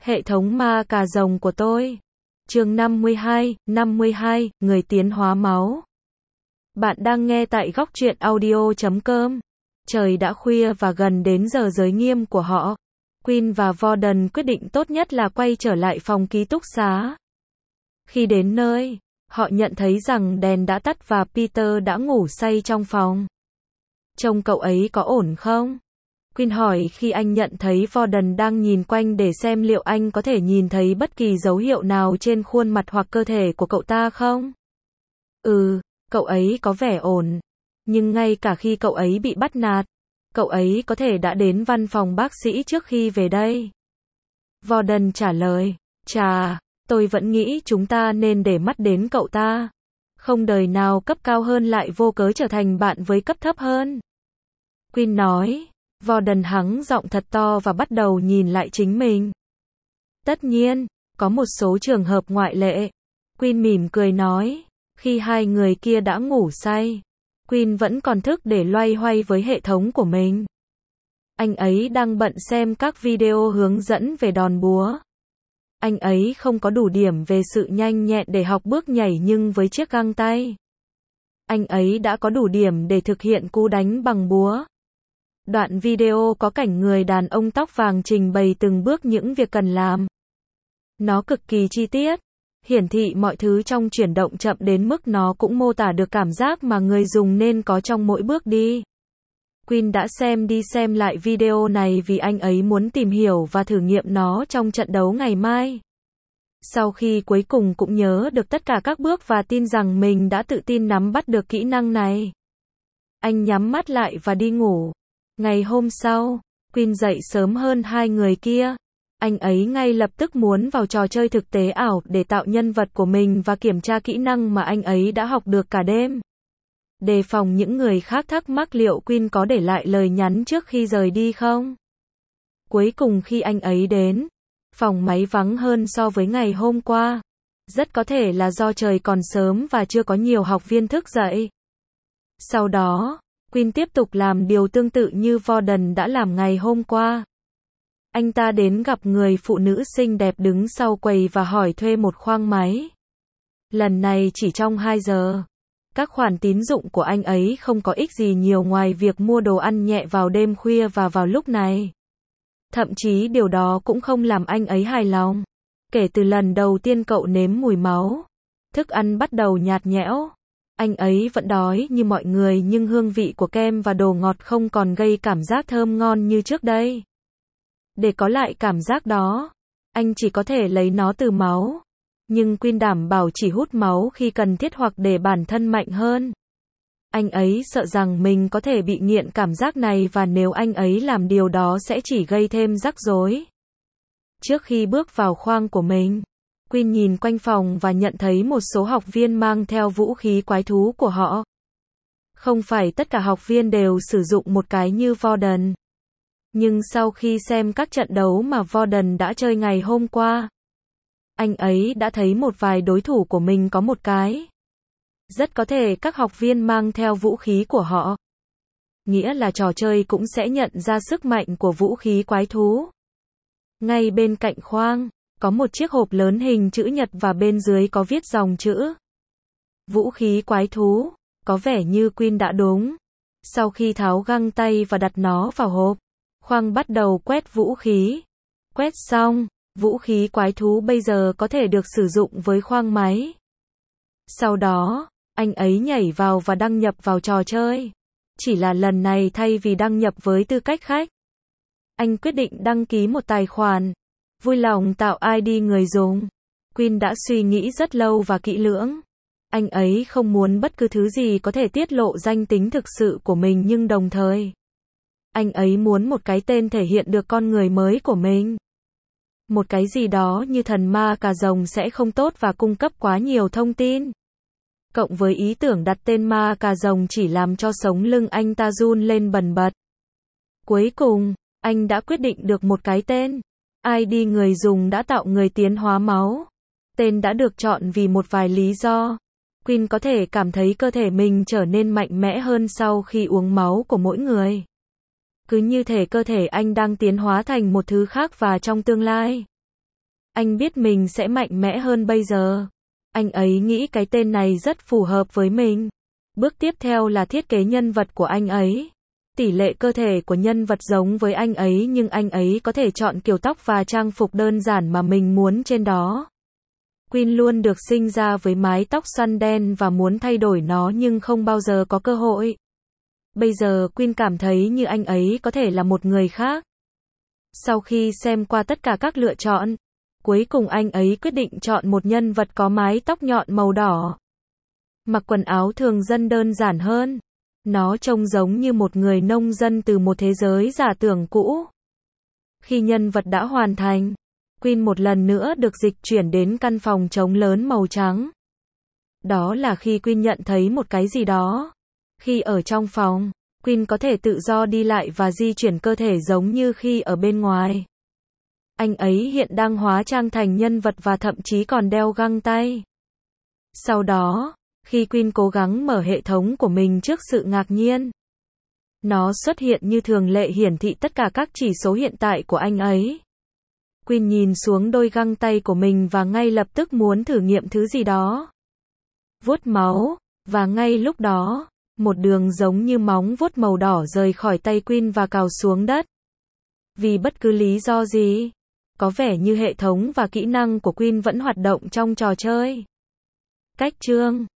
Hệ thống ma cà rồng của tôi. Chương 52, người tiến hóa máu. Bạn đang nghe tại góc truyện audio.com. Trời đã khuya và gần đến giờ giới nghiêm của họ. Quinn và Warden quyết định tốt nhất là quay trở lại phòng ký túc xá. Khi đến nơi, họ nhận thấy rằng đèn đã tắt và Peter đã ngủ say trong phòng. Trông cậu ấy có ổn không? Quinn hỏi khi anh nhận thấy Warden đang nhìn quanh để xem liệu anh có thể nhìn thấy bất kỳ dấu hiệu nào trên khuôn mặt hoặc cơ thể của cậu ta không? Cậu ấy có vẻ ổn. Nhưng ngay cả khi cậu ấy bị bắt nạt, cậu ấy có thể đã đến văn phòng bác sĩ trước khi về đây. Warden trả lời, tôi vẫn nghĩ chúng ta nên để mắt đến cậu ta. Không đời nào cấp cao hơn lại vô cớ trở thành bạn với cấp thấp hơn. Quinn nói. Warden hắng giọng thật to và bắt đầu nhìn lại chính mình. Tất nhiên, có một số trường hợp ngoại lệ. Quinn mỉm cười nói. Khi hai người kia đã ngủ say, Quinn vẫn còn thức để loay hoay với hệ thống của mình. Anh ấy đang bận xem các video hướng dẫn về đòn búa. Anh ấy không có đủ điểm về sự nhanh nhẹn để học bước nhảy nhưng với chiếc găng tay, anh ấy đã có đủ điểm để thực hiện cú đánh bằng búa. Đoạn video có cảnh người đàn ông tóc vàng trình bày từng bước những việc cần làm. Nó cực kỳ chi tiết, hiển thị mọi thứ trong chuyển động chậm đến mức nó cũng mô tả được cảm giác mà người dùng nên có trong mỗi bước đi. Quinn đã xem đi xem lại video này vì anh ấy muốn tìm hiểu và thử nghiệm nó trong trận đấu ngày mai. Sau khi cuối cùng cũng nhớ được tất cả các bước và tin rằng mình đã tự tin nắm bắt được kỹ năng này, anh nhắm mắt lại và đi ngủ. Ngày hôm sau, Quinn dậy sớm hơn hai người kia. Anh ấy ngay lập tức muốn vào trò chơi thực tế ảo để tạo nhân vật của mình và kiểm tra kỹ năng mà anh ấy đã học được cả đêm. Đề phòng những người khác thắc mắc liệu Quinn có để lại lời nhắn trước khi rời đi không. Cuối cùng khi anh ấy đến, phòng máy vắng hơn so với ngày hôm qua. Rất có thể là do trời còn sớm và chưa có nhiều học viên thức dậy. Sau đó, Quinn tiếp tục làm điều tương tự như Warden đã làm ngày hôm qua. Anh ta đến gặp người phụ nữ xinh đẹp đứng sau quầy và hỏi thuê một khoang máy. Lần này chỉ trong 2 giờ. Các khoản tín dụng của anh ấy không có ích gì nhiều ngoài việc mua đồ ăn nhẹ vào đêm khuya và vào lúc này. Thậm chí điều đó cũng không làm anh ấy hài lòng. Kể từ lần đầu tiên cậu nếm mùi máu, thức ăn bắt đầu nhạt nhẽo. Anh ấy vẫn đói như mọi người nhưng hương vị của kem và đồ ngọt không còn gây cảm giác thơm ngon như trước đây. Để có lại cảm giác đó, anh chỉ có thể lấy nó từ máu. Nhưng Quinn đảm bảo chỉ hút máu khi cần thiết hoặc để bản thân mạnh hơn. Anh ấy sợ rằng mình có thể bị nghiện cảm giác này và nếu anh ấy làm điều đó sẽ chỉ gây thêm rắc rối. Trước khi bước vào khoang của mình, Quinn nhìn quanh phòng và nhận thấy một số học viên mang theo vũ khí quái thú của họ. Không phải tất cả học viên đều sử dụng một cái như Warden. Nhưng sau khi xem các trận đấu mà Warden đã chơi ngày hôm qua, anh ấy đã thấy một vài đối thủ của mình có một cái. Rất có thể các học viên mang theo vũ khí của họ. Nghĩa là trò chơi cũng sẽ nhận ra sức mạnh của vũ khí quái thú. Ngay bên cạnh khoang, có một chiếc hộp lớn hình chữ nhật và bên dưới có viết dòng chữ. Vũ khí quái thú, có vẻ như Quinn đã đúng. Sau khi tháo găng tay và đặt nó vào hộp, khoang bắt đầu quét vũ khí. Quét xong, vũ khí quái thú bây giờ có thể được sử dụng với khoang máy. Sau đó, anh ấy nhảy vào và đăng nhập vào trò chơi. Chỉ là lần này thay vì đăng nhập với tư cách khách, anh quyết định đăng ký một tài khoản. Vui lòng tạo ID người dùng. Quinn đã suy nghĩ rất lâu và kỹ lưỡng. Anh ấy không muốn bất cứ thứ gì có thể tiết lộ danh tính thực sự của mình nhưng đồng thời, anh ấy muốn một cái tên thể hiện được con người mới của mình. Một cái gì đó như thần ma cà rồng sẽ không tốt và cung cấp quá nhiều thông tin. Cộng với ý tưởng đặt tên ma cà rồng chỉ làm cho sống lưng anh ta run lên bần bật. Cuối cùng, anh đã quyết định được một cái tên. ID người dùng đã tạo người tiến hóa máu. Tên đã được chọn vì một vài lý do. Quinn có thể cảm thấy cơ thể mình trở nên mạnh mẽ hơn sau khi uống máu của mỗi người. Cứ như thể cơ thể anh đang tiến hóa thành một thứ khác và trong tương lai, Anh biết mình sẽ mạnh mẽ hơn bây giờ. Anh ấy nghĩ cái tên này rất phù hợp với mình. Bước tiếp theo là thiết kế nhân vật của anh ấy. Tỷ lệ cơ thể của nhân vật giống với anh ấy nhưng anh ấy có thể chọn kiểu tóc và trang phục đơn giản mà mình muốn trên đó. Queen luôn được sinh ra với mái tóc xoăn đen và muốn thay đổi nó nhưng không bao giờ có cơ hội. Bây giờ Queen cảm thấy như anh ấy có thể là một người khác. Sau khi xem qua tất cả các lựa chọn, cuối cùng anh ấy quyết định chọn một nhân vật có mái tóc nhọn màu đỏ. Mặc quần áo thường dân đơn giản hơn. Nó trông giống như một người nông dân từ một thế giới giả tưởng cũ. Khi nhân vật đã hoàn thành, Queen một lần nữa được dịch chuyển đến căn phòng trống lớn màu trắng. Đó là khi Queen nhận thấy một cái gì đó. Khi ở trong phòng, Queen có thể tự do đi lại và di chuyển cơ thể giống như khi ở bên ngoài. Anh ấy hiện đang hóa trang thành nhân vật và thậm chí còn đeo găng tay. Sau đó, khi Queen cố gắng mở hệ thống của mình trước sự ngạc nhiên, nó xuất hiện như thường lệ hiển thị tất cả các chỉ số hiện tại của anh ấy. Queen nhìn xuống đôi găng tay của mình và ngay lập tức muốn thử nghiệm thứ gì đó. Vuốt máu, và ngay lúc đó, một đường giống như móng vuốt màu đỏ rời khỏi tay Queen và cào xuống đất. Vì bất cứ lý do gì, có vẻ như hệ thống và kỹ năng của Queen vẫn hoạt động trong trò chơi. Cách chương